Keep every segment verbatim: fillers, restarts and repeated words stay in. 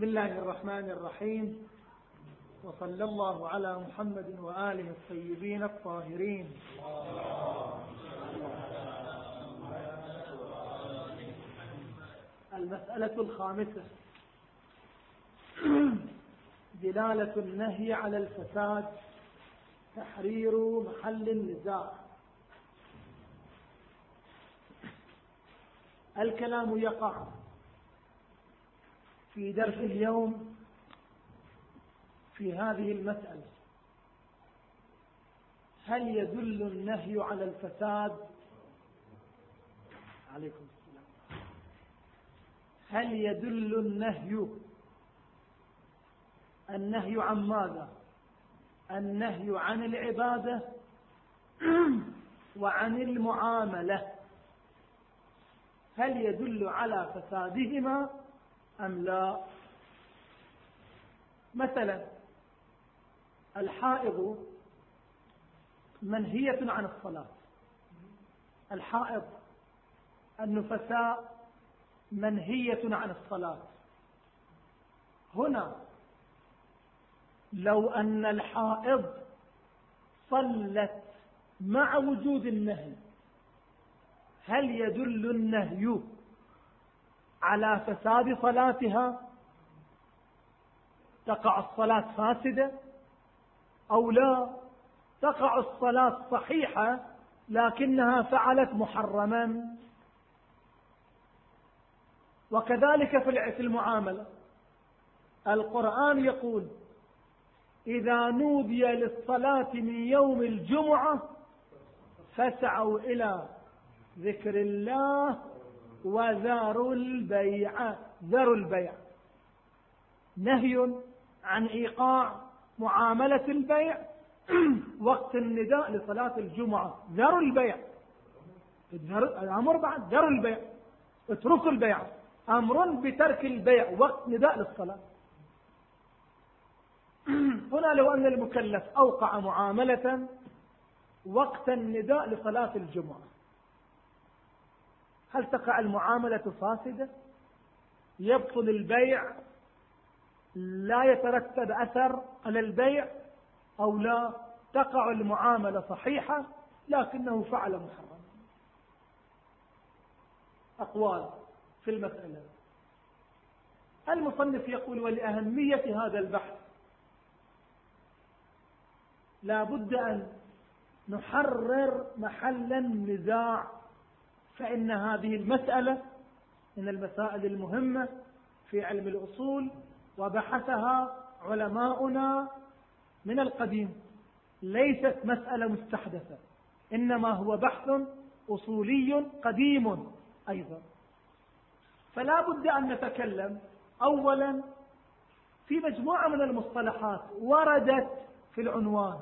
بسم الله الرحمن الرحيم، وصلى الله على محمد وآله الطيبين الطاهرين. المسألة الخامسة: دلالة النهي على الفساد، تحرير محل النزاع. الكلام يقع في درس اليوم في هذه المسألة: هل يدل النهي على الفساد؟ عليكم السلام. هل يدل النهي النهي عن ماذا؟ النهي عن العبادة وعن المعاملة. هل يدل على فسادهما أم لا؟ مثلا الحائض منهية عن الصلاة، الحائض النفساء منهية عن الصلاة. هنا لو أن الحائض صلت مع وجود النهي، هل يدل النهي على فساد صلاتها؟ تقع الصلاة فاسدة أو لا؟ تقع الصلاة صحيحة لكنها فعلت محرما. وكذلك في المعاملة، القرآن يقول: إذا نودي للصلاة من يوم الجمعة فاسعوا إلى ذكر الله وذروا البيع. ذروا البيع نهي عن إيقاع معاملة البيع وقت النداء لصلاة الجمعة. ذروا البيع، الأمر بعد ذروا البيع، اتركوا البيع، أمر بترك البيع وقت نداء للصلاة. هنا لو أن المكلف أوقع معاملة وقت النداء لصلاة الجمعة، هل تقع المعاملة فاسدة؟ يبطل البيع؟ لا يترتب أثر على البيع أو لا؟ تقع المعاملة صحيحة لكنه فعل محرم. أقوال في المسألة. المصنف يقول: ولأهمية هذا البحث لا بد أن نحرر محل النزاع، فإن هذه المسألة من المسائل المهمة في علم الأصول، وبحثها علماؤنا من القديم، ليست مسألة مستحدثة، إنما هو بحث أصولي قديم أيضا. فلا بد أن نتكلم أولا في مجموعة من المصطلحات وردت في العنوان.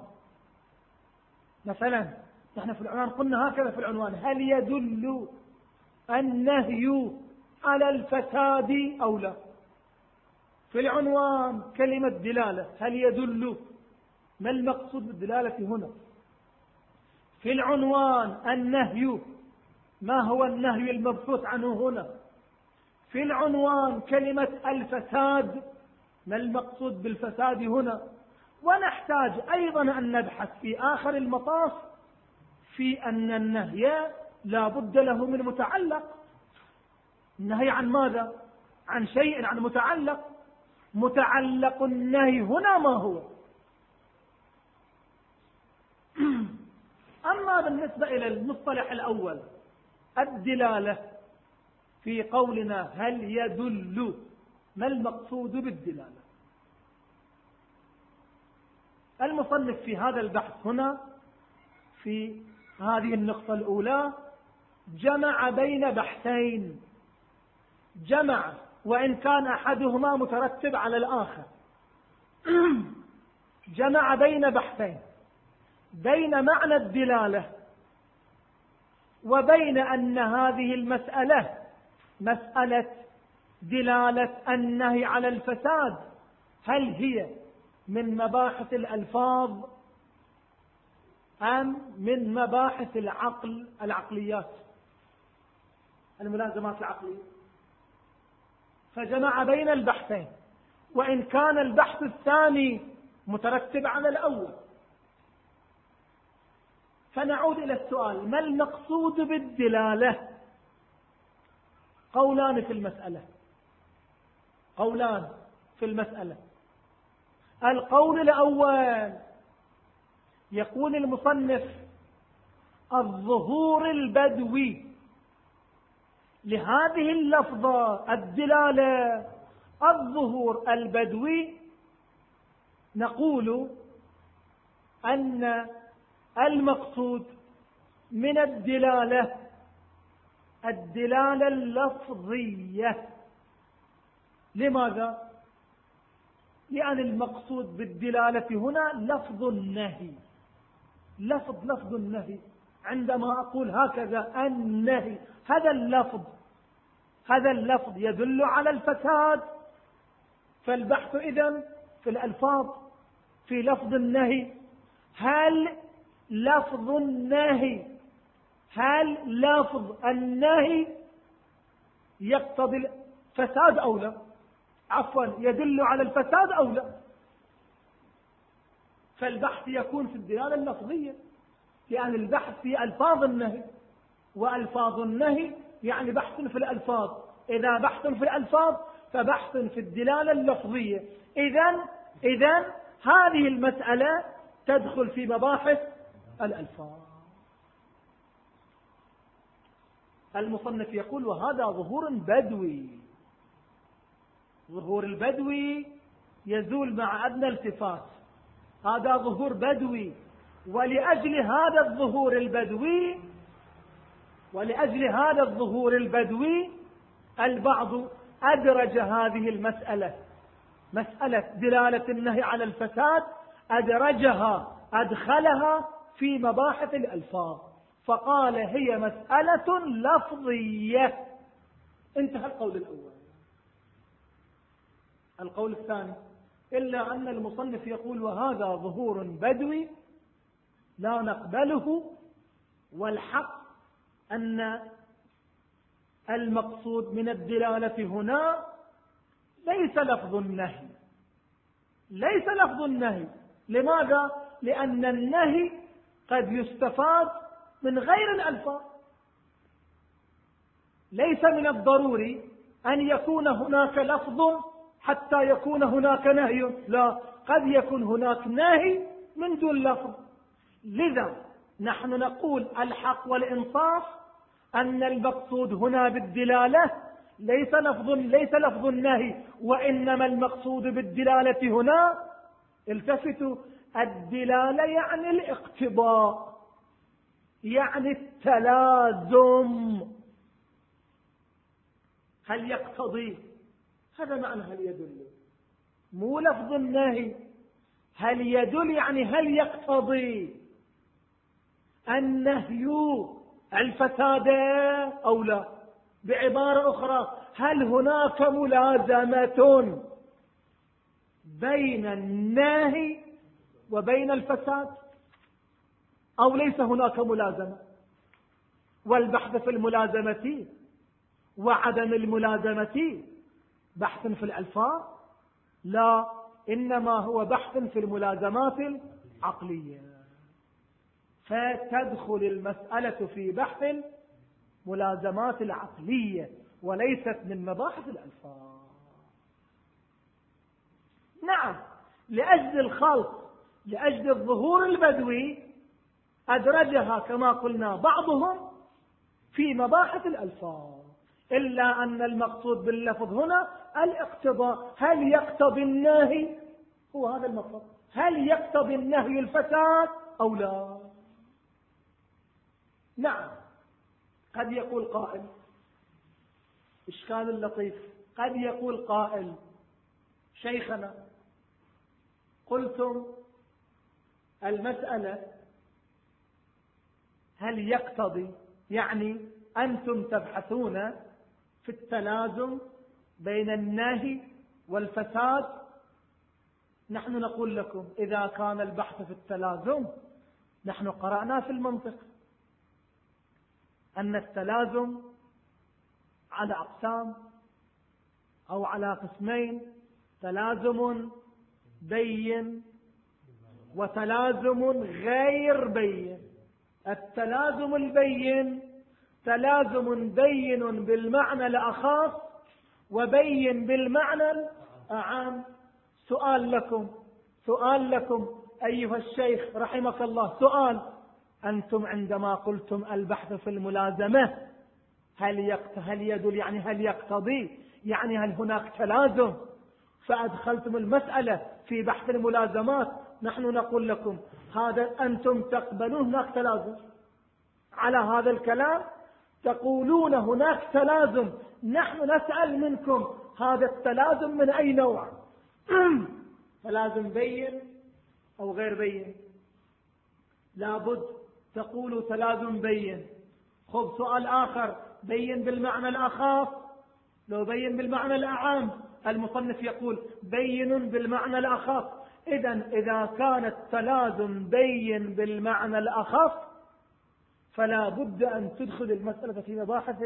مثلا نحن في العنوان قلنا هكذا في العنوان: هل يدل النهي على الفساد أو لا؟ في العنوان كلمة دلالة، هل يدل؟ ما المقصود بالدلالة هنا؟ في العنوان النهي، ما هو النهي المبحوث عنه هنا؟ في العنوان كلمة الفساد، ما المقصود بالفساد هنا؟ ونحتاج أيضا أن نبحث في آخر المطاف في أن النهي لا بد له من متعلق. النهي عن ماذا؟ عن شيء، عن متعلق. متعلق النهي هنا ما هو؟ أما بالنسبة إلى المصطلح الأول الدلالة، في قولنا هل يدل، ما المقصود بالدلالة؟ المصنف في هذا البحث هنا في هذه النقطة الأولى جمع بين بحثين، جمع وإن كان أحدهما مترتب على الآخر. جمع بين بحثين، بين معنى الدلالة وبين أن هذه المسألة مسألة دلالة النهي على الفساد، هل هي من مباحث الألفاظ أم من مباحث العقل، العقليات، الملازمات العقلية؟ فجمع بين البحثين، وإن كان البحث الثاني مترتب على الأول. فنعود إلى السؤال: ما المقصود بالدلالة؟ قولان في المسألة قولان في المسألة القول الأول يقول المصنف: الظهور البدوي لهذه اللفظة الدلالة، الظهور البدوي، نقول أن المقصود من الدلالة الدلالة اللفظية. لماذا؟ لأن المقصود بالدلالة هنا لفظ النهي. لفظ لفظ النهي، عندما أقول هكذا النهي، هذا اللفظ هذا اللفظ يدل على الفساد. فالبحث إذن في الألفاظ، في لفظ النهي. هل لفظ النهي هل لفظ النهي يقتضي الفساد أو لا؟ عفوا، يدل على الفساد أو لا؟ فالبحث يكون في الدلالة اللفظية، لأن البحث في ألفاظ النهي، وألفاظ النهي يعني بحث في الألفاظ. إذا بحث في الألفاظ فبحث في الدلالة اللفظية. إذن إذن هذه المسألة تدخل في مباحث الألفاظ. المصنف يقول: وهذا ظهور بدوي. ظهور البدوي يزول مع أدنى التفات، هذا ظهور بدوي. ولأجل هذا الظهور البدوي ولأجل هذا الظهور البدوي البعض أدرج هذه المسألة، مسألة دلالة النهي على الفساد، أدرجها أدخلها في مباحث الألفاظ، فقال: هي مسألة لفظية. انتهى القول الأول. القول الثاني: إلا أن المصنف يقول: وهذا ظهور بدوي لا نقبله، والحق أن المقصود من الدلالة هنا ليس لفظ النهي ليس لفظ النهي. لماذا؟ لأن النهي قد يستفاد من غير الألفاظ. ليس من الضروري أن يكون هناك لفظ حتى يكون هناك نهي، لا، قد يكون هناك نهي من دون لفظ. لذا نحن نقول الحق والإنصاف أن المقصود هنا بالدلالة ليس لفظ ليس لفظ النهي، وإنما المقصود بالدلالة هنا، التفتوا، الدلالة يعني الاقتضاء، يعني التلازم. هل يقتضي، هذا معنى هل يدل، مو لفظ النهي. هل يدل يعني هل يقتضي النهي الفساد أو لا؟ بعبارة أخرى: هل هناك ملازمة بين النهي وبين الفساد أو ليس هناك ملازمة؟ والبحث في الملازمة وعدم الملازمة بحث في الألفاظ؟ لا، إنما هو بحث في الملازمات العقلية. فتدخل المسألة في بحث الملازمات العقلية وليست من مباحث الألفاظ. نعم، لأجل الخلق، لأجل الظهور البدوي أدرجها كما قلنا بعضهم في مباحث الألفاظ، إلا أن المقصود باللفظ هنا الاقتضاء. هل يقتضي النهي؟ هو هذا المقصود. هل يقتضي النهي الفساد أو لا؟ نعم. قد يقول قائل، إشكال لطيف، قد يقول قائل: شيخنا، قلتم المسألة هل يقتضي، يعني أنتم تبحثون في التلازم بين النهي والفساد. نحن نقول لكم: إذا كان البحث في التلازم، نحن قرأنا في المنطق أن التلازم على أقسام أو على قسمين. تلازم بين وتلازم غير بين. التلازم البين تلازم بين بالمعنى الأخص وبين بالمعنى الأعم. سؤال لكم سؤال لكم أيها الشيخ رحمك الله، سؤال: أنتم عندما قلتم البحث في الملازمة هل يقت... هل يدل يعني هل يقتضي يعني هل هناك تلازم، فأدخلتم المسألة في بحث الملازمات. نحن نقول لكم هذا أنتم تقبلون هناك تلازم، على هذا الكلام تقولون هناك تلازم. نحن نسأل منكم هذا التلازم من أي نوع؟ تلازم بين أو غير بين؟ لابد تقولوا تلازم بين. خذ سؤال آخر: بين بالمعنى الأخف لو بين بالمعنى الأعم؟ المصنف يقول بين بالمعنى الأخف. إذن إذا كان التلازم بين بالمعنى الأخف فلا بد أن تدخل المسألة في مباحث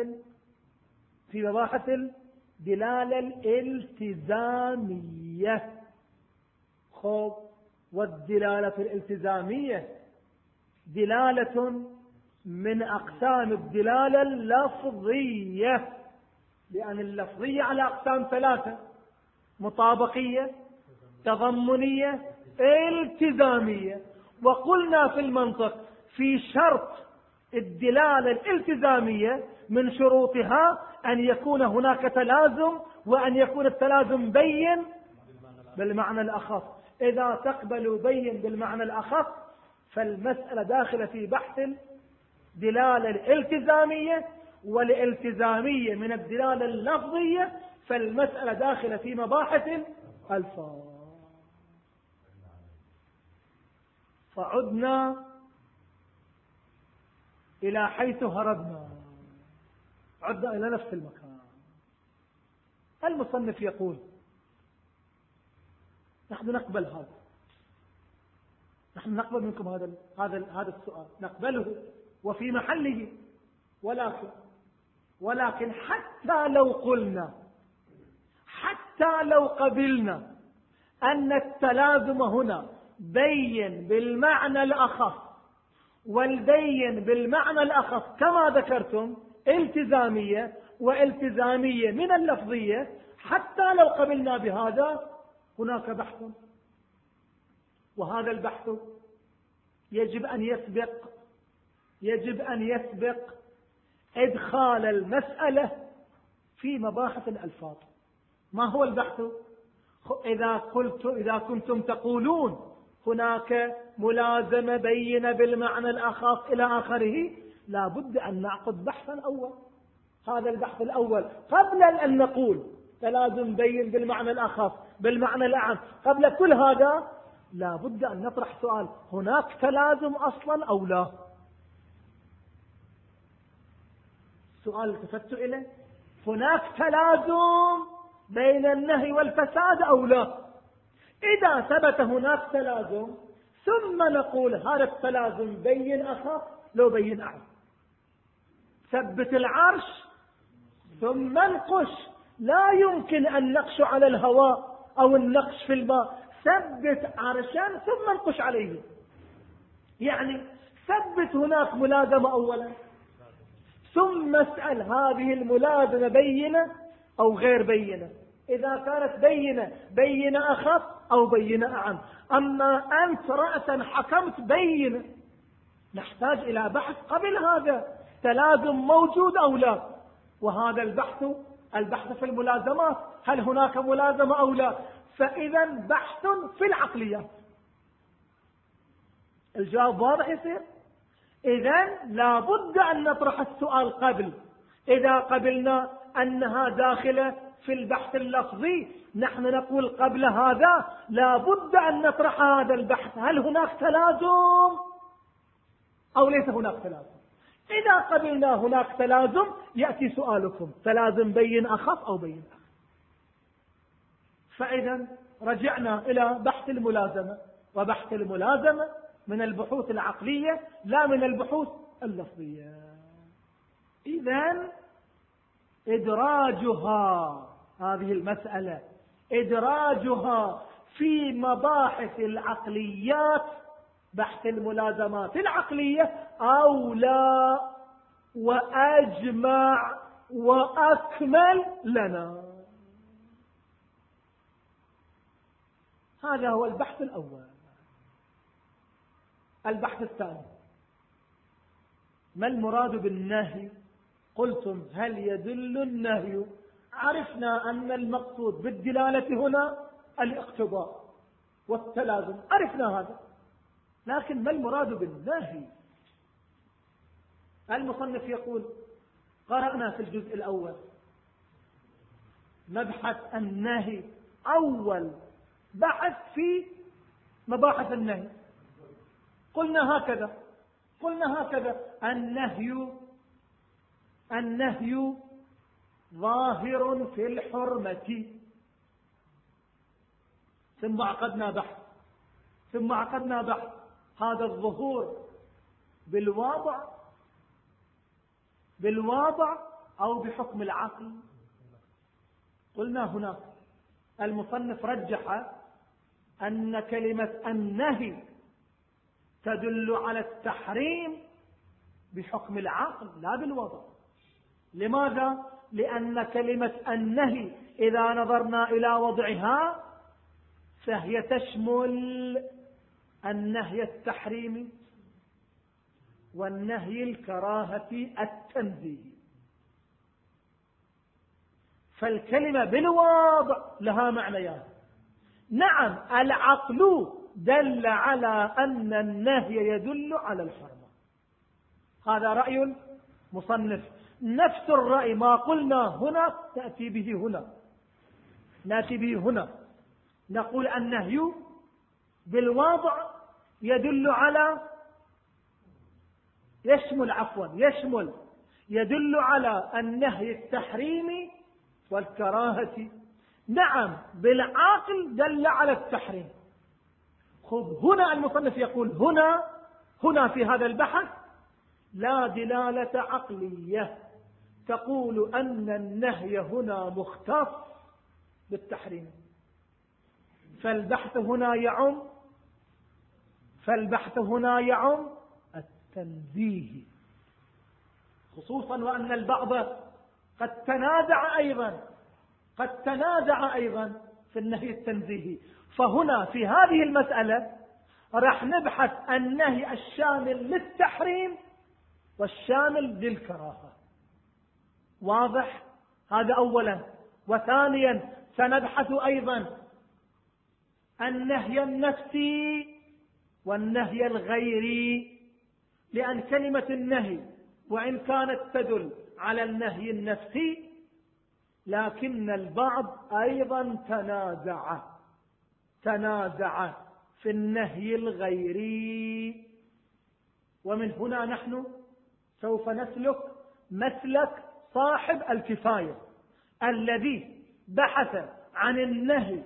في مباحث الدلالة الالتزامية. خذ: والدلالة الالتزامية دلالة من أقسام الدلالة اللفظية، لأن اللفظية على أقسام ثلاثة: مطابقية، تضمنية، التزامية. وقلنا في المنطق في شرط الدلالة الالتزامية من شروطها أن يكون هناك تلازم، وأن يكون التلازم بين بالمعنى الأخف. إذا تقبلوا بين بالمعنى الأخف فالمسألة داخلة في بحث الدلالة الالتزامية، والالتزامية من الدلالة اللفظية، فالمسألة داخلة في مباحث الألفاظ. فعدنا إلى حيث هربنا، عدنا إلى نفس المكان. المصنف يقول: نحن نقبل هذا، نحن نقبل منكم هذا هذا هذا السؤال، نقبله وفي محله. ولكن ولكن حتى لو قلنا حتى لو قبلنا أن التلازم هنا بين بالمعنى الأخف والبين بالمعنى الأخف كما ذكرتم التزامية والتزامية من اللفظية، حتى لو قبلنا بهذا هناك بحث، وهذا البحث يجب أن يسبق يجب أن يسبق إدخال المسألة في مباحث الألفاظ. ما هو البحث؟ إذا قلت إذا كنتم تقولون هناك ملازمة بينة بالمعنى الأخف إلى آخره، لا بد أن نعقد بحثا أول. هذا البحث الأول قبل أن نقول تلازم بين بالمعنى الأخف بالمعنى الأعم، قبل كل هذا لا بد أن نطرح سؤال: هناك تلازم أصلا أو لا؟ سؤال التفت إليه: هناك تلازم بين النهي والفساد أو لا؟ إذا ثبت هناك تلازم ثم نقول هذا التلازم بين أخف لو بين أعم. ثبت العرش ثم انقش، لا يمكن أن نقش على الهواء أو النقش في الماء. ثبت عرشا ثم انقش عليه، يعني ثبت هناك ملازمة أولا ثم اسأل هذه الملازمة بينة أو غير بينة. إذا كانت بينة بينة أخف أو بينة أعم. أما أنت رأسا حكمت بينة، نحتاج إلى بحث قبل هذا: تلازم موجود أو لا؟ وهذا البحث البحث في الملازمات، هل هناك ملازمة أو لا؟ فإذا بحث في العقليات. الجواب واضح يصير؟ إذن لا بد أن نطرح السؤال قبل. إذا قبلنا أنها داخلة في البحث اللفظي، نحن نقول قبل هذا لا بد أن نطرح هذا البحث: هل هناك تلازم أو ليس هناك تلازم؟ إذا قبلنا هناك تلازم يأتي سؤالكم: تلازم بين أخف أو بين أخف. فإذا رجعنا إلى بحث الملازمة، وبحث الملازمة من البحوث العقلية لا من البحوث اللفظية. إذن إدراجها هذه المسألة إدراجها في مباحث العقليات، بحث الملازمات العقلية، أولى وأجمع وأكمل لنا. هذا هو البحث الأول. البحث الثاني: ما المراد بالنهي؟ قلتم هل يدل النهي؟ عرفنا أن المقصود بالدلالة هنا الاقتضاء والتلازم، عرفنا هذا، لكن ما المراد بالنهي؟ المصنف يقول: قرأنا في الجزء الأول مبحث النهي، أول بحث في مباحث النهي، قلنا هكذا قلنا هكذا النهي النهي ظاهر في الحرمة. ثم عقدنا بحث ثم عقدنا بحث هذا الظهور بالواضع بالواضع أو بحكم العقل. قلنا هناك المصنف رجح أن كلمة النهي تدل على التحريم بحكم العقل لا بالوضع. لماذا؟ لأن كلمة النهي إذا نظرنا إلى وضعها فهي تشمل النهي التحريمي والنهي الكراهة التنزيهي، فالكلمة بالوضع لها معنيان. نعم، العقل دل على أن النهي يدل على الحرمة، هذا رأي مصنف. نفس الرأي ما قلنا هنا تأتي به هنا نأتي به هنا نقول النهي بالوضع يدل على يشمل عفوا يشمل يدل على النهي التحريمي والكراهة. نعم، بالعاقل دل على التحريم. خذ هنا المصنف يقول هنا هنا في هذا البحث لا دلالة عقلية تقول أن النهي هنا مختص بالتحريم، فالبحث هنا يعم فالبحث هنا يعم التنزيه، خصوصا وأن البعض قد تنازع أيضا قد تنازع أيضا في النهي التنزيهي. فهنا في هذه المسألة راح نبحث النهي الشامل للتحريم والشامل للكراهة. واضح هذا أولا. وثانيا سنبحث أيضا النهي النفسي والنهي الغيري، لأن كلمة النهي وإن كانت تدل على النهي النفسي لكن البعض أيضا تنازع تنازع في النهي الغيري. ومن هنا نحن سوف نسلك مسلك صاحب الكفاية الذي بحث عن النهي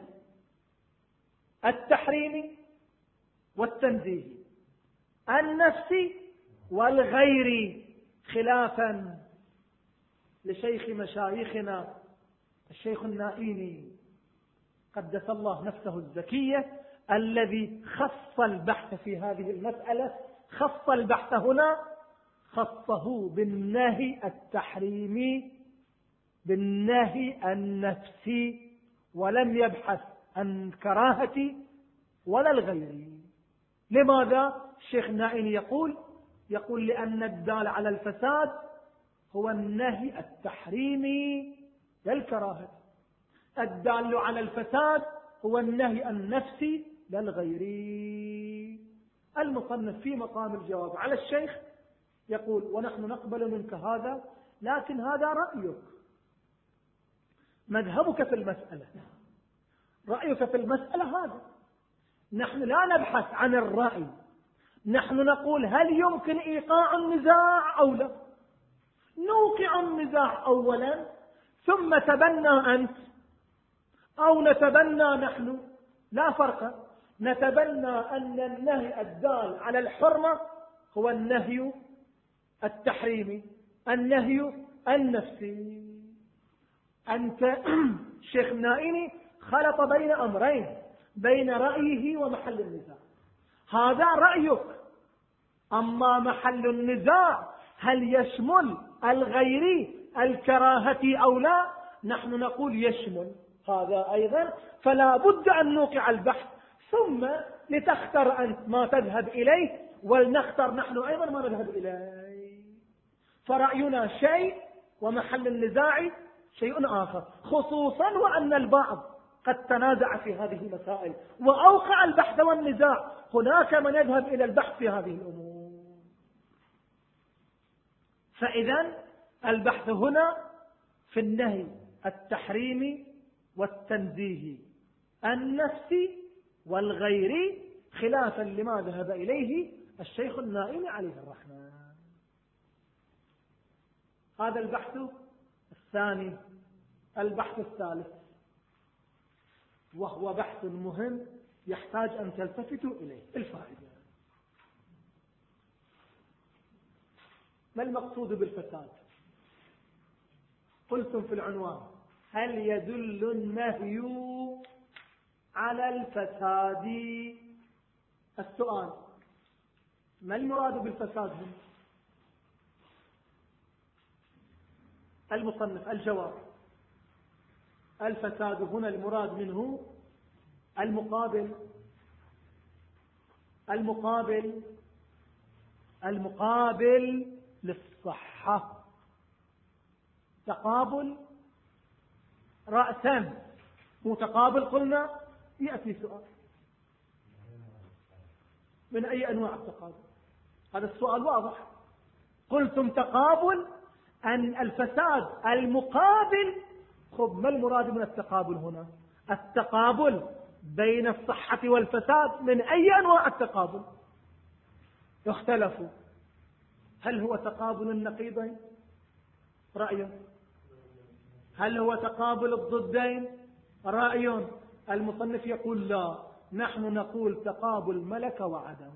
التحريمي والتنزيهي النفسي والغيري، خلافا لشيخ مشايخنا الشيخ النائيني قدس الله نفسه الزكية الذي خص البحث في هذه المسألة. خص البحث هنا خصه بالنهي التحريمي بالنهي النفسي، ولم يبحث عن كراهة ولا الغيري. لماذا؟ الشيخ النائيني يقول يقول لأن الدال على الفساد هو النهي التحريمي للكراهة، الدال على الفساد هو النهي النفسي للغيري. المصنف في مقام الجواب على الشيخ يقول ونحن نقبل منك هذا، لكن هذا رأيك، مذهبك في المسألة، رأيك في المسألة هذا. نحن لا نبحث عن الرأي، نحن نقول هل يمكن إيقاع النزاع أو لا. نوقع النزاع أولا ثم تبنى أنت أو نتبنى نحن، لا فرق. نتبنى أن النهي الدال على الحرمة هو النهي التحريمي النهي النفسي. أنت شيخ نائني خلط بين أمرين، بين رأيه ومحل النزاع. هذا رأيك، أما محل النزاع هل يشمل الغيري الكراهة أو لا؟ نحن نقول يشمل هذا أيضا، فلا بد أن نوقع البحث، ثم لتختر أنت ما تذهب إليه ولنختر نحن أيضا ما نذهب إليه. فرأينا شيء ومحل النزاع شيء آخر، خصوصا وأن البعض قد تنازع في هذه المسائل وأوقع البحث والنزاع. هناك من يذهب إلى البحث في هذه الأمور. فإذا البحث هنا في النهي التحريمي والتنزيه النفسي والغيري، خلافا لما ذهب إليه الشيخ النائم عليه الرحمة. هذا البحث الثاني. البحث الثالث وهو بحث مهم يحتاج أن تلتفتوا إليه. الفائدة: ما المقصود بالفساد؟ قلتم في العنوان: هل يدل النهي على الفساد؟ السؤال: ما المراد بالفساد هنا؟ المصنف: الجواب: الفساد هنا المراد منه المقابل المقابل المقابل للصحة. تقابل رأسا متقابل، قلنا يأتي سؤال: من أي أنواع التقابل؟ هذا السؤال واضح. قلتم تقابل أن الفساد المقابل. خب ما المراد من التقابل هنا؟ التقابل بين الصحة والفساد من أي أنواع التقابل؟ اختلفوا. هل هو تقابل النقيضين؟ رأي. هل هو تقابل الضدين؟ رأي. المصنف يقول لا، نحن نقول تقابل ملك وعدم.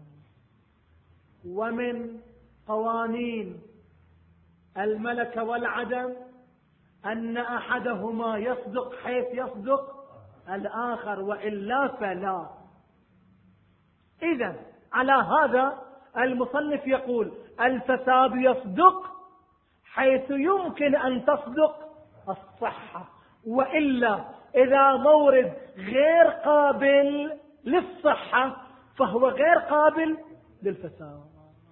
ومن قوانين الملك والعدم أن أحدهما يصدق حيث يصدق الآخر، وإلا فلا. إذن على هذا المصنف يقول الفساد يصدق حيث يمكن أن تصدق الصحة، وإلا إذا مورد غير قابل للصحة فهو غير قابل للفساد،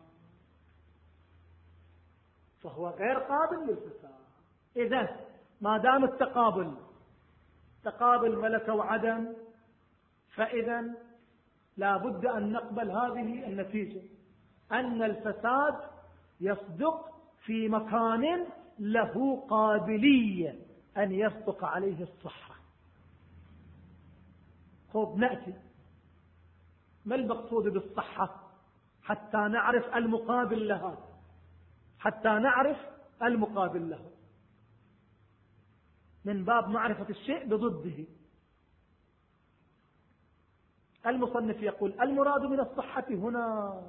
فهو غير قابل للفساد. إذن ما دام التقابل تقابل ملك وعدم، فإذا لا بد أن نقبل هذه النتيجة، أن الفساد يصدق في مكان له قابلية أن يصدق عليه الصحة. خب نأتي ما المقصود بالصحة حتى نعرف المقابل لها، حتى نعرف المقابل له من باب معرفة الشيء بضده. المصنف يقول المراد من الصحة هنا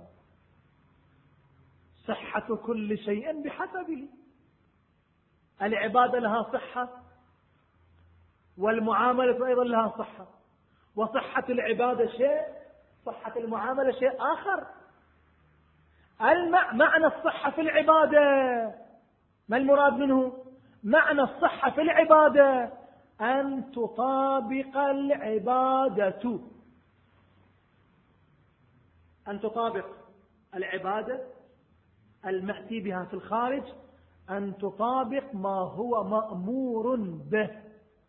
صحة كل شيء بحسبه. العبادة لها صحة، والمعاملة أيضا لها صحة، وصحة العبادة شيء، صحة المعاملة شيء آخر. معنى الصحة في العبادة ما المراد منه؟ معنى الصحة في العبادة أن تطابق العبادة أن تطابق العبادة المأتي بها في الخارج، أن تطابق ما هو مأمور به.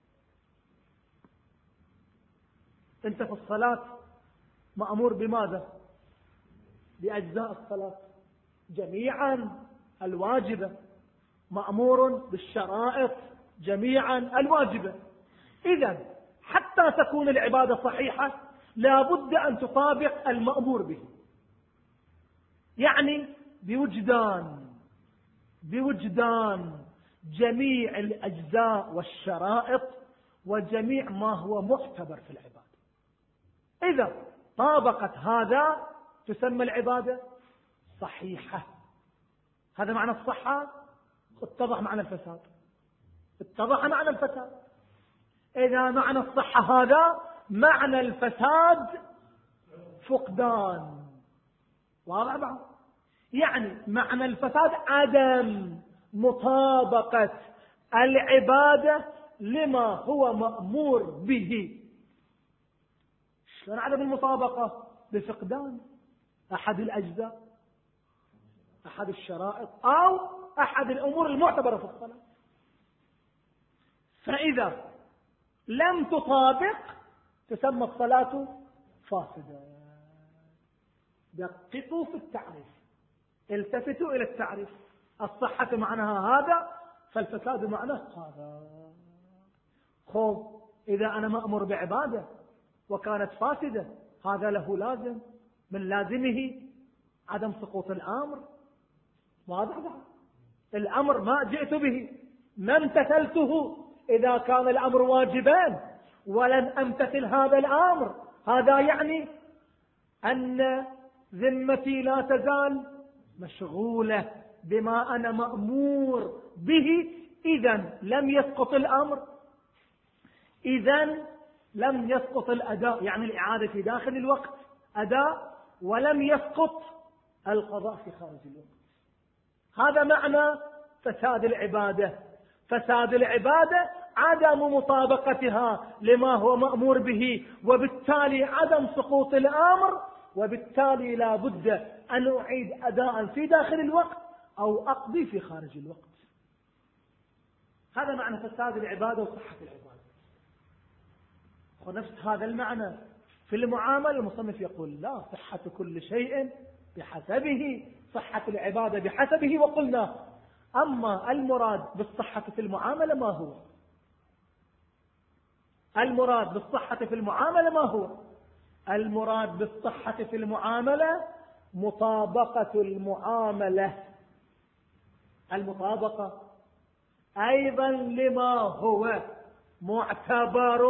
أنت في الصلاة مأمور بماذا؟ بأجزاء الصلاة جميعا الواجبة، مأمور بالشرائط جميعا الواجبة. إذن حتى تكون العبادة صحيحة لا بد أن تطابق المأمور به، يعني بوجدان بوجدان جميع الأجزاء والشرائط وجميع ما هو معتبر في العبادة. إذا طابقت هذا تسمى العبادة صحيحة. هذا معنى الصحة. اتضح معنى الفساد، اتضح معنى الفساد. إذا معنى الصحة هذا، معنى الفساد فقدان. واضح بعض؟ يعني معنى الفساد عدم مطابقة العبادة لما هو مأمور به. شلون عدم المطابقة؟ بفقدان أحد الأجزاء، أحد الشرائط، أو أحد الأمور المعتبرة في الصلاة. فإذا لم تطابق تسمى الصلاة فاسدة. دققوا في التعريف، التفتوا إلى التعريف. الصحة معناها هذا، فالفساد معناه هذا. خب إذا أنا مأمور بعبادة وكانت فاسدة، هذا له لازم، من لازمه عدم سقوط الأمر. واضح بعد؟ الأمر ما جئت به، ما امتثلته. إذا كان الأمر واجبان ولن أمتثل هذا الأمر، هذا يعني أن ذمتي لا تزال مشغولة بما أنا مأمور به. إذن لم يسقط الأمر، إذن لم يسقط الأداء، يعني الإعادة في داخل الوقت أداء، ولم يسقط القضاء في خارج الوقت. هذا معنى فساد العبادة. فساد العبادة عدم مطابقتها لما هو مأمور به، وبالتالي عدم سقوط الأمر، وبالتالي لا بد أن أعيد أداء في داخل الوقت أو أقضي في خارج الوقت. هذا معنى فساد العبادة وصحة العبادة. ونفس هذا المعنى في المعاملة المصنف يقول لا، صحة كل شيء بحسبه، صحة العبادة بحسبه. وقلنا أما المراد بالصحة في المعاملة ما هو؟ المراد بالصحة في المعاملة ما هو؟ المراد بالصحة في المعاملة مطابقة المعاملة، المطابقة أيضا لما هو معتبر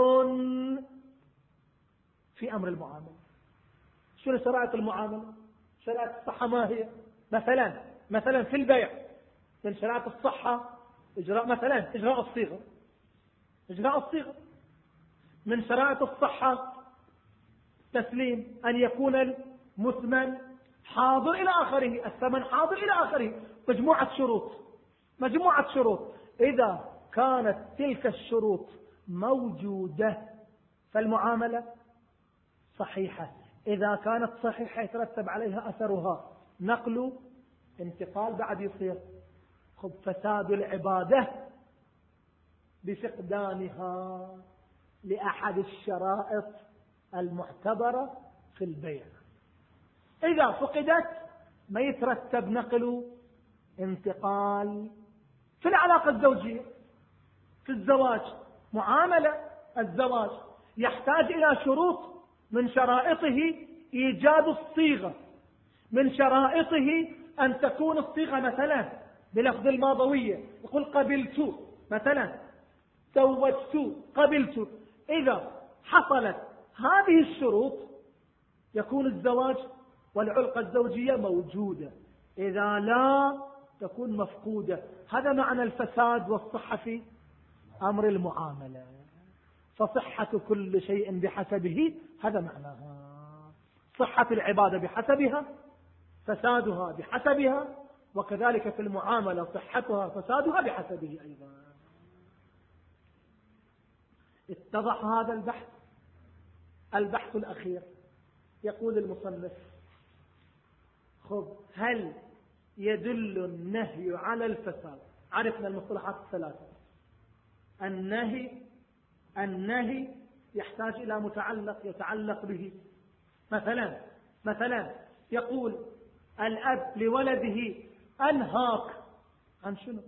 في أمر المعاملة. شنو شرائط المعاملة؟ شرائط الصحة ما هي؟ مثلا مثلا في البيع من شرائط الصحة إجراء مثلا إجراء الصيغة، إجراء الصيغة. من شرائط الصحة تسليم، أن يكون المثمن حاضر إلى آخره، الثمن حاضر إلى آخره. مجموعة شروط، مجموعة شروط. إذا كانت تلك الشروط موجودة فالمعاملة صحيحة. إذا كانت صحيحة يترتب عليها أثرها نقل انتقال، بعد يصير خب فساد العبادة بفقدانها لأحد الشرائط المعتبرة في البيع. إذا فقدت ما يترتب نقل انتقال. في العلاقة الزوجية، في الزواج، معاملة الزواج يحتاج إلى شروط، من شرائطه إيجاد الصيغة، من شرائطه أن تكون الصيغة مثلا بلفظ الماضوية، يقول قبلت مثلا، زوجت، قبلت. إذا حصلت هذه الشروط يكون الزواج والعلاقة الزوجية موجودة، إذا لا تكون مفقودة. هذا معنى الفساد والصحة في أمر المعاملة. فصحة كل شيء بحسبه، هذا معناها. صحة العبادة بحسبها، فسادها بحسبها، وكذلك في المعاملة صحتها فسادها بحسبه أيضا. اتضح هذا البحث. البحث الأخير يقول المصنف خب هل يدل النهي على الفساد؟ عرفنا المصطلحات الثلاثة. النهي النهي يحتاج إلى متعلق يتعلق به. مثلا مثلا يقول الأب لولده أنهاك عن شنو؟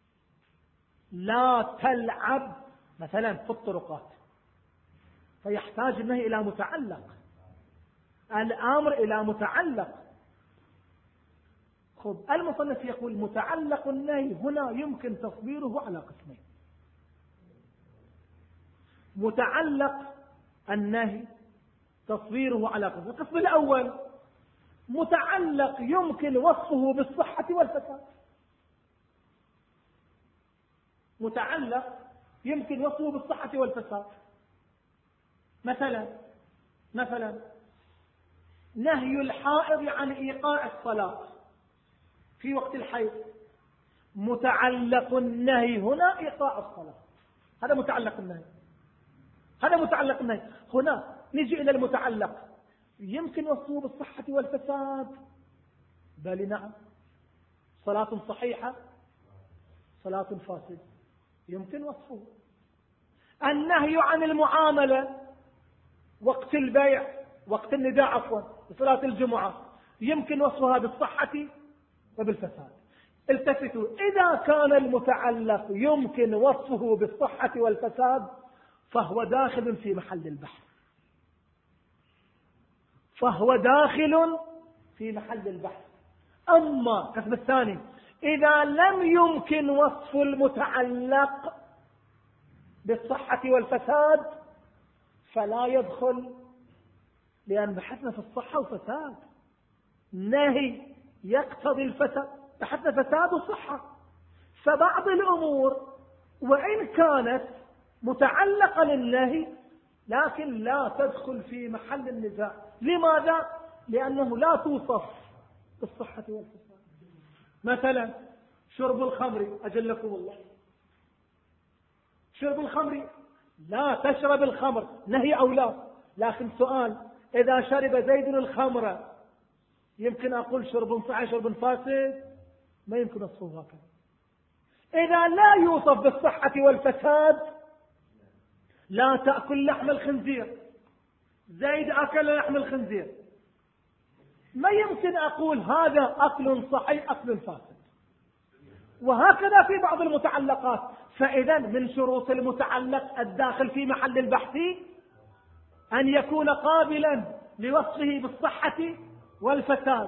لا تلعب مثلا في الطرقات، فيحتاج النهي إلى متعلق، الأمر إلى متعلق. خب المصنف يقول متعلق النهي هنا يمكن تصويره على قسمين. متعلق النهي تصويره على قسمين. القسم الأول متعلق يمكن وصفه بالصحة والفساد. متعلق يمكن وصفه بالصحة والفساد. مثلا مثلا نهي الحائض عن إيقاع الصلاة في وقت الحيض، متعلق النهي هنا إيقاع الصلاة، هذا متعلق النهي، هذا متعلق النهي. هنا نجي إلى المتعلق، يمكن وصفه بالصحة والفساد؟ بل نعم. صلاة صحيحة، صلاة فاسدة، يمكن وصفه. النهي عن المعاملة وقت البيع، وقت النداء عفوا، بصلاة الجمعة، يمكن وصفها بالصحة وبالفساد. التفتوا، إذا كان المتعلق يمكن وصفه بالصحة والفساد فهو داخل في محل البحث، فهو داخل في محل البحث. أما القسم الثاني، إذا لم يمكن وصف المتعلق بالصحة والفساد فلا يدخل، لأن بحثنا في الصحة وفساد، نهي يقتضي الفساد، بحثنا فساد وصحة. فبعض الأمور وإن كانت متعلقة للنهي لكن لا تدخل في محل النزاع. لماذا؟ لأنه لا توصف بالصحة والفساد. مثلا شرب الخمر، أجلكم الله، شرب الخمر، لا تشرب الخمر، نهي أو لا؟ لكن سؤال، إذا شرب زيد الخمر يمكن أقول شرب صحيح شرب فاسد؟ ما يمكن أصفه هكذا. إذا لا يوصف بالصحة والفساد، لا تأكل لحم الخنزير، زيد أكل لحم الخنزير، ما يمكن أقول هذا أكل صحيح أكل فاسد. وهكذا في بعض المتعلقات. فإذا من شروط المتعلق الداخل في محل البحث أن يكون قابلا لوصفه بالصحة والفساد،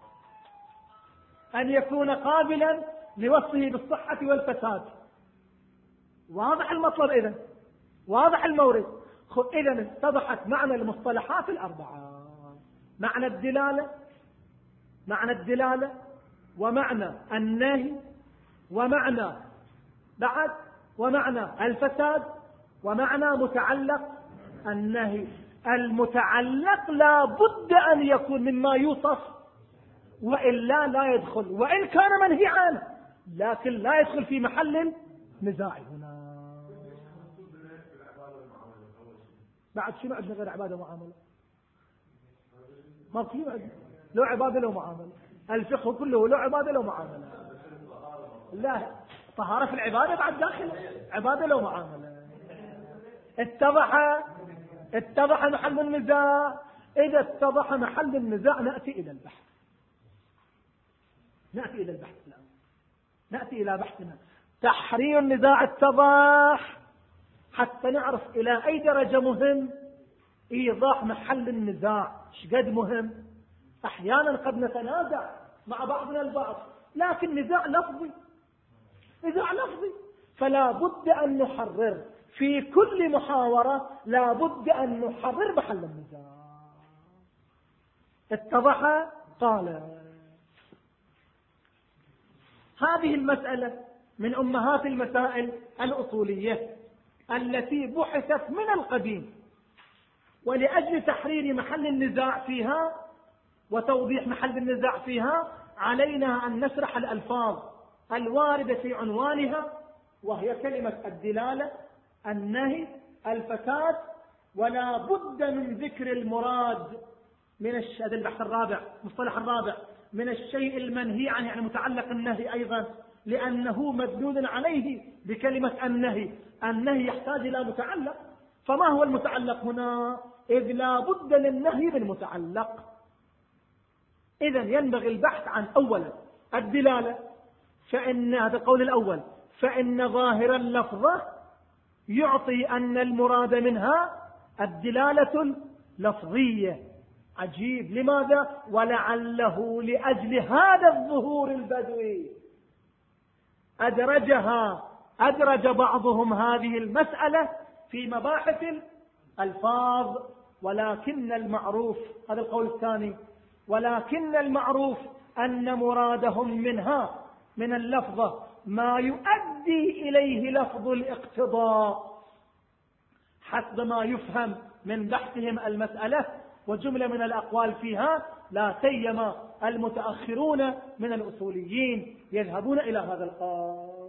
أن يكون قابلا لوصفه بالصحة والفساد. واضح المطلب إذن، واضح المورد. إذن اتضحت معنى المصطلحات الأربعة: معنى الدلالة، معنى الدلالة، ومعنى النهي، ومعنى بعد ومعنى الفساد، ومعنى متعلق النهي. المتعلق لا بد أن يكون مما يوصف، وإلا لا يدخل، وإن كان منهي عنه لكن لا يدخل في محل نزاع. هنا بعد شنو عندنا غير عبادة ومعاملة؟ ما في عندنا لو عبادة لو معاملة. الفقه كله لو عبادة لو معاملة. لا، طهارة في العبادة بعد داخل عبادة لو معاملة. اتضح اتضح محل النزاع. إذا اتضح محل النزاع نأتي إلى البحث، نأتي إلى البحث الآن، نأتي إلى بحثنا. تحرير النزاع اتضح حتى نعرف إلى أي درجة مهم إيضاح محل النزاع. شقد مهم؟ أحيانا قد نتنازع مع بعضنا البعض، لكن نزاع لفظي، نزاع لفظي، فلا بد أن نحرر في كل محاورة، لا بد أن نحرر محل النزاع. اتضح؟ قال هذه المسألة من أمهات المسائل الأصولية التي بحثت من القديم، ولأجل تحرير محل النزاع فيها وتوضيح محل النزاع فيها علينا أن نشرح الألفاظ الواردة في عنوانها، وهي كلمة الدلالة، النهي، الفساد. ولا بد من ذكر المراد من الشيء، هذا البحث الرابع، مصطلح الرابع، من الشيء المنهي عنه، يعني متعلق النهي أيضا، لأنه مدلول عليه بكلمة النهي. النهي يحتاج إلى متعلق، فما هو المتعلق هنا؟ إذ لا بد للنهي من متعلق. إذن ينبغي البحث عن أولا الدلالة، فإن هذا القول الأول، فإن ظاهر اللفظة يعطي أن المراد منها الدلالة اللفظية. عجيب، لماذا؟ ولعله لأجل هذا الظهور البدوي أدرجها أدرج بعضهم هذه المسألة في مباحث الألفاظ. ولكن المعروف، هذا القول الثاني، ولكن المعروف أن مرادهم منها من اللفظة ما يؤدي إليه لفظ الاقتضاء حسب ما يفهم من بحثهم المسألة وجملة من الأقوال فيها، لا سيما المتأخرون من الأصوليين يذهبون إلى هذا القول،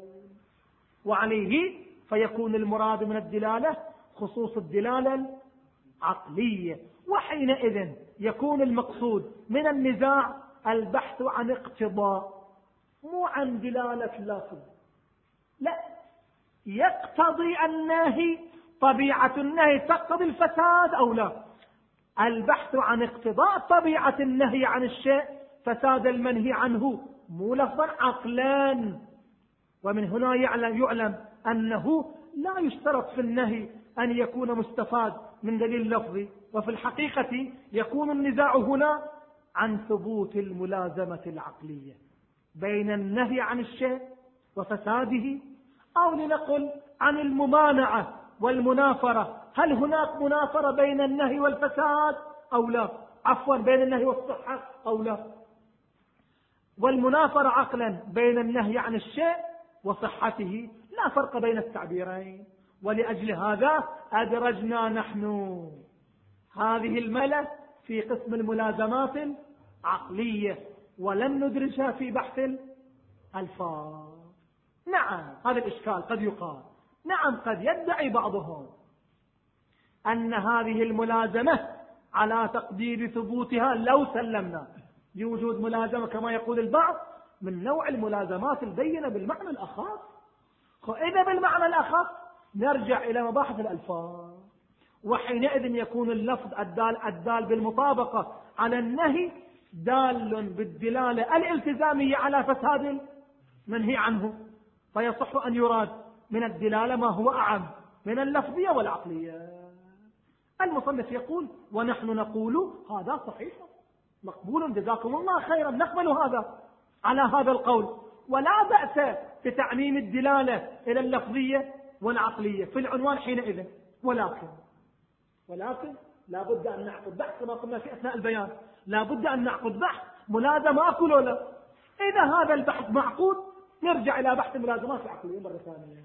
وعليه فيكون المراد من الدلالة خصوص الدلالة العقلية. وحينئذ يكون المقصود من النزاع البحث عن اقتضاء، مو عن دلالة لفظ، لا، يقتضي النهي، طبيعة النهي تقتضي الفساد أو لا. البحث عن اقتضاء طبيعة النهي عن الشيء فساد المنهي عنه، مو لفظا عقلا. ومن هنا يعلم, يعلم أنه لا يشترط في النهي أن يكون مستفاد من دليل لفظي، وفي الحقيقة يكون النزاع هنا عن ثبوت الملازمة العقلية بين النهي عن الشيء وفساده، أو لنقل عن الممانعة والمنافرة، هل هناك منافرة بين النهي والفساد أو لا، عفوا بين النهي والصحة أو لا. والمنافرة عقلا بين النهي عن الشيء وصحته لا فرق بين التعبيرين. ولأجل هذا أدرجنا نحن هذه الملة في قسم الملازمات العقلية، ولم ندرجها في بحث الألفاظ. نعم هذا الإشكال قد يقال، نعم قد يدعي بعضهم أن هذه الملازمة على تقدير ثبوتها لو سلمنا لوجود ملازمة كما يقول البعض من نوع الملازمات البينة بالمعنى الأخص، وإذا بالمعنى الأخص نرجع إلى مباحث الألفاظ، وحينئذ يكون اللفظ الدال, الدال بالمطابقة على النهي دال بالدلالة الالتزامية على فساد المنهي عنه، فيصح أن يراد من الدلالة ما هو أعم من اللفظية والعقلية. المصنف يقول ونحن نقول هذا صحيح مقبول، جزاكم الله خيرا، نقبل هذا على هذا القول، ولا بأس بتعميم الدلالة إلى اللفظية والعقلية في العنوان حينئذ. ولكن ولكن لا بد أن نعقد بحث كما قلنا في أثناء البيان، لا بد أن نعقد بحث ملازمة أكل ولا. إذا هذا البحث معقود نرجع إلى بحث الملازمات العقلية مرة ثانية.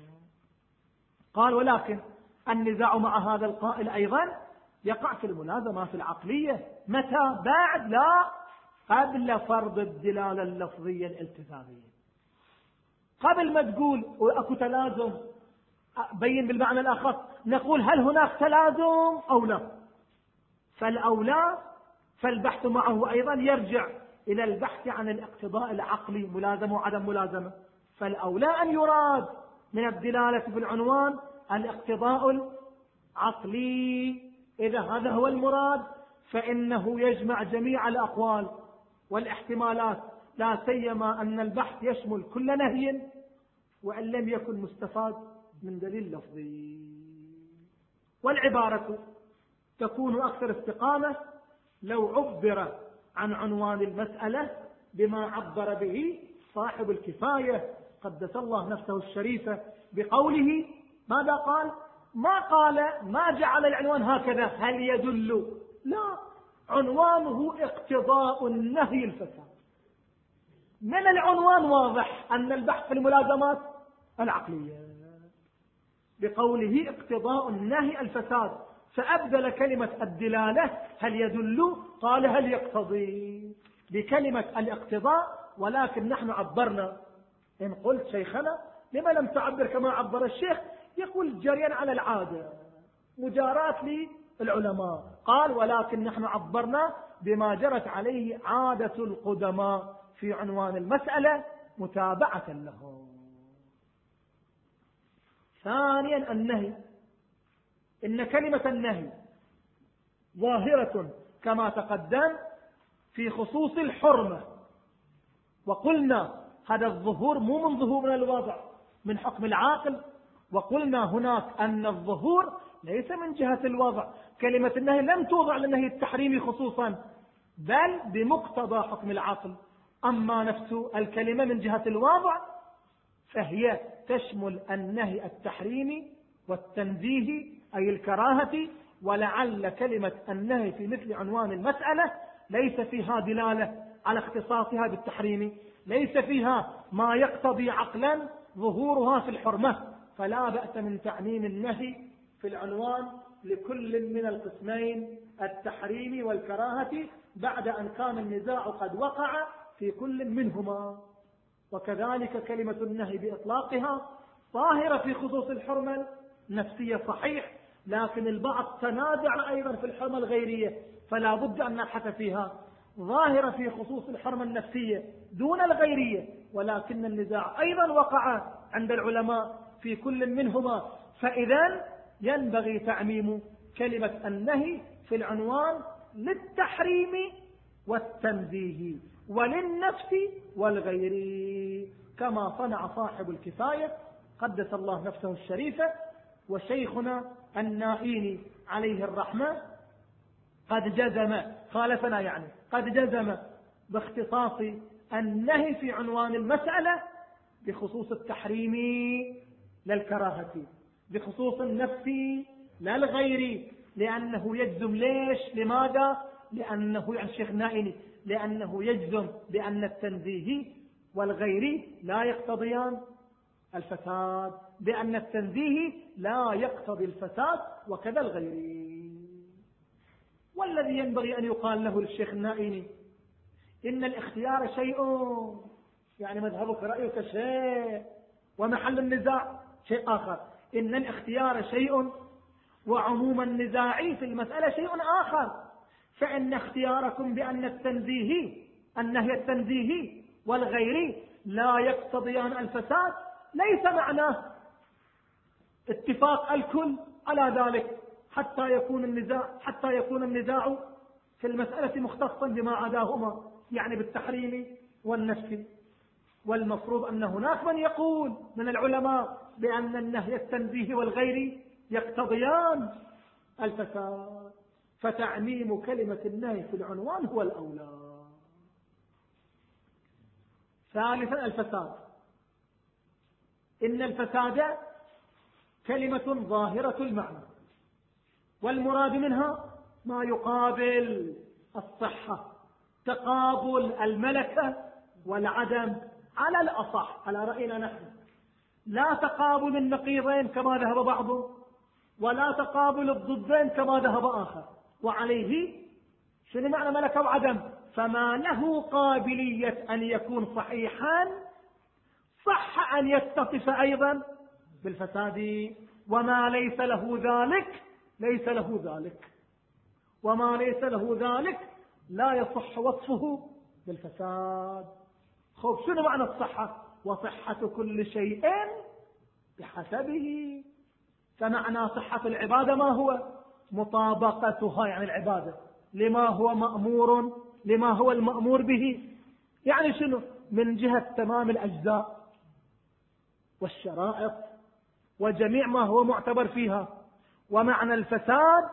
قال ولكن النزاع مع هذا القائل أيضا يقع في الملازمات العقلية متى؟ بعد لا قبل فرض الدلالة اللفظية الالتزامية. قبل ما تقول أكو تلازم بين بالمعنى الآخر، نقول هل هناك تلازم أو لا؟ فالأولى فالبحث معه أيضا يرجع إلى البحث عن الاقتضاء العقلي، ملازمة وعدم ملازمة. فالأولى أن يراد من الدلالة في العنوان الاقتضاء العقلي. إذا هذا هو المراد فإنه يجمع جميع الأقوال والاحتمالات، لا سيما أن البحث يشمل كل نهي وإن لم يكن مستفاد من دليل لفظي. والعبارة تكون أكثر استقامة لو عبر عن عنوان المسألة بما عبر به صاحب الكفاية قدس الله نفسه الشريفة بقوله ماذا قال؟ ما قال ما جعل العنوان هكذا هل يدل، لا، عنوانه اقتضاء النهي الفساد. من العنوان واضح أن البحث في الملازمات العقلية بقوله اقتضاء النهي الفساد، فأبدل كلمة الدلالة هل يدل قال هل يقتضي بكلمة الاقتضاء. ولكن نحن عبرنا، إن قلت شيخنا لما لم تعبر كما عبر الشيخ؟ يقول جريا على العادة مجاراة للعلماء. قال ولكن نحن عبرنا بما جرت عليه عادة القدماء في عنوان المسألة متابعة لهم. ثانيا النهي، إن كلمة النهي ظاهرة كما تقدم في خصوص الحرمة، وقلنا هذا الظهور مو من ظهور من الوضع من حكم العاقل، وقلنا هناك أن الظهور ليس من جهة الوضع. كلمة النهي لم توضع للنهي التحريمي خصوصا بل بمقتضى حكم العقل. أما نفس الكلمة من جهة الوضع فهي تشمل النهي التحريمي والتنزيه أي الكراهة. ولعل كلمة النهي في مثل عنوان المسألة ليس فيها دلالة على اختصاصها بالتحريم، ليس فيها ما يقتضي عقلا ظهورها في الحرمة، فلا بأس من تعميم النهي في العنوان لكل من القسمين التحريم والكراهة بعد أن كان النزاع قد وقع في كل منهما. وكذلك كلمة النهي بإطلاقها ظاهرة في خصوص الحرمة النفسية صحيح، لكن البعض تنازع أيضا في الحرمة الغيرية، فلا بد أن نبحث فيها. ظاهرة في خصوص الحرمة النفسية دون الغيرية، ولكن النزاع أيضا وقع عند العلماء في كل منهما، فإذا ينبغي تعميم كلمة النهي في العنوان للتحريم والتنزيه وللنفس والغير، كما صنع صاحب الكفاية قدس الله نفسه الشريفة وشيخنا النائيني عليه الرحمة قد جزم، خالفنا يعني، قد جزم باختصاص النهي في عنوان المسألة بخصوص التحريم للكراهة، بخصوص النفس لا الغير، لأنه يجزم. ليش؟ لماذا؟ لأنه يعني الشيخ النائيني لأنه يجزم بأن التنزيه والغير لا يقتضيان الفساد، بأن التنزيه لا يقتضي الفساد وكذا الغير. والذي ينبغي أن يقال له للشيخ النائيني إن الاختيار شيء، يعني مذهبك رأيك شيء ومحل النزاع شيء آخر. إن الاختيار شيء وعموم النزاع في المسألة شيء آخر. فإن اختياركم بأن التنزيه النهي التنزيه والغير لا يقتضيان الفساد ليس معناه اتفاق الكل على ذلك حتى يكون النزاع حتى يكون النزاع في المسألة مختصا بما عداهما، يعني بالتحريم والنفس. والمفروض أن هناك من يقول من العلماء بأن النهي التنزيه والغير يقتضيان الفساد، فتعميم كلمة النهي في العنوان هو الأولى. ثالثا الفساد. إن الفساد كلمة ظاهرة المعنى، والمراد منها ما يقابل الصحة، تقابل الملكة والعدم على الأصح على رأينا نحن، لا تقابل النقيضين كما ذهب بعضهم، ولا تقابل الضدين كما ذهب آخر. وعليه شنو معنى ملكة وعدم؟ فما له قابلية أن يكون صحيحا صح أن يتصف أيضا بالفساد، وما ليس له ذلك ليس له ذلك، وما ليس له ذلك لا يصح وصفه بالفساد. خوف شنو معنى الصحة؟ وصحة كل شيء بحسبه. فمعنى صحة العبادة ما هو؟ مطابقتها، يعني العبادة لما هو مأمور، لما هو المأمور به. يعني شنو؟ من جهة تمام الأجزاء والشرائط وجميع ما هو معتبر فيها. ومعنى الفساد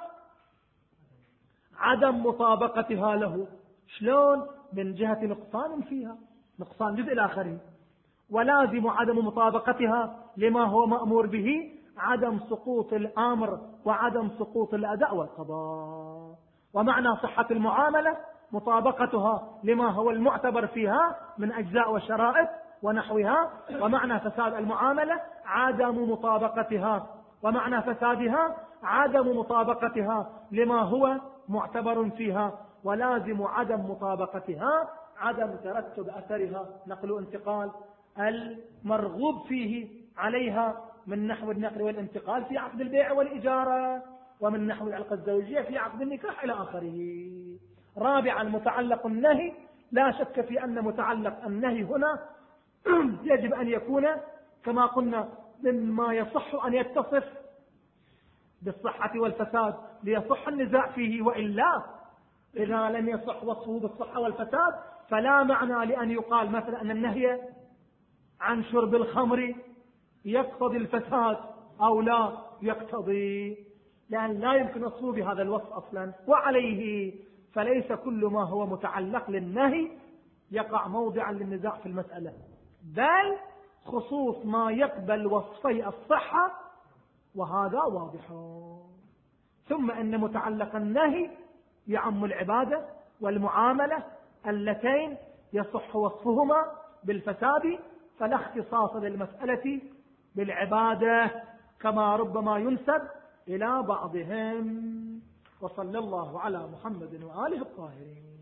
عدم مطابقتها له. شلون؟ من جهة نقصان فيها، نقصان جزء الآخرين. ولازم عدم مطابقتها لما هو مأمور به عدم سقوط الأمر وعدم سقوط الأداء والقضاء. ومعنى صحة المعاملة مطابقتها لما هو المعتبر فيها من أجزاء وشرائط ونحوها. ومعنى فساد المعاملة عدم مطابقتها، ومعنى فسادها عدم مطابقتها لما هو معتبر فيها. ولازم عدم مطابقتها عدم ترتب أثرها، نقل انتقال المرغوب فيه عليها من نحو النقل والانتقال في عقد البيع والإجارة، ومن نحو العلاقة الزوجية في عقد النكاح إلى آخره. رابعا متعلق النهي. لا شك في أن متعلق النهي هنا يجب أن يكون كما قلنا مما يصح أن يتصف بالصحة والفساد ليصح النزاع فيه، وإلا إذا لم يصح وصفه بالصحة والفساد فلا معنى لأن يقال مثلا أن النهي عن شرب الخمر يقتضي الفساد أو لا يقتضي، لأن لا يمكن وصفه بهذا الوصف أصلا. وعليه فليس كل ما هو متعلق للنهي يقع موضعا للنزاع في المسألة، بل خصوص ما يقبل وصفي الصحة، وهذا واضح. ثم أن متعلق النهي يعم العبادة والمعاملة اللتين يصح وصفهما بالفساد، فلا اختصاص للمسألة بالعبادة كما ربما ينسب إلى بعضهم. وصلى الله على محمد وآله الطاهرين.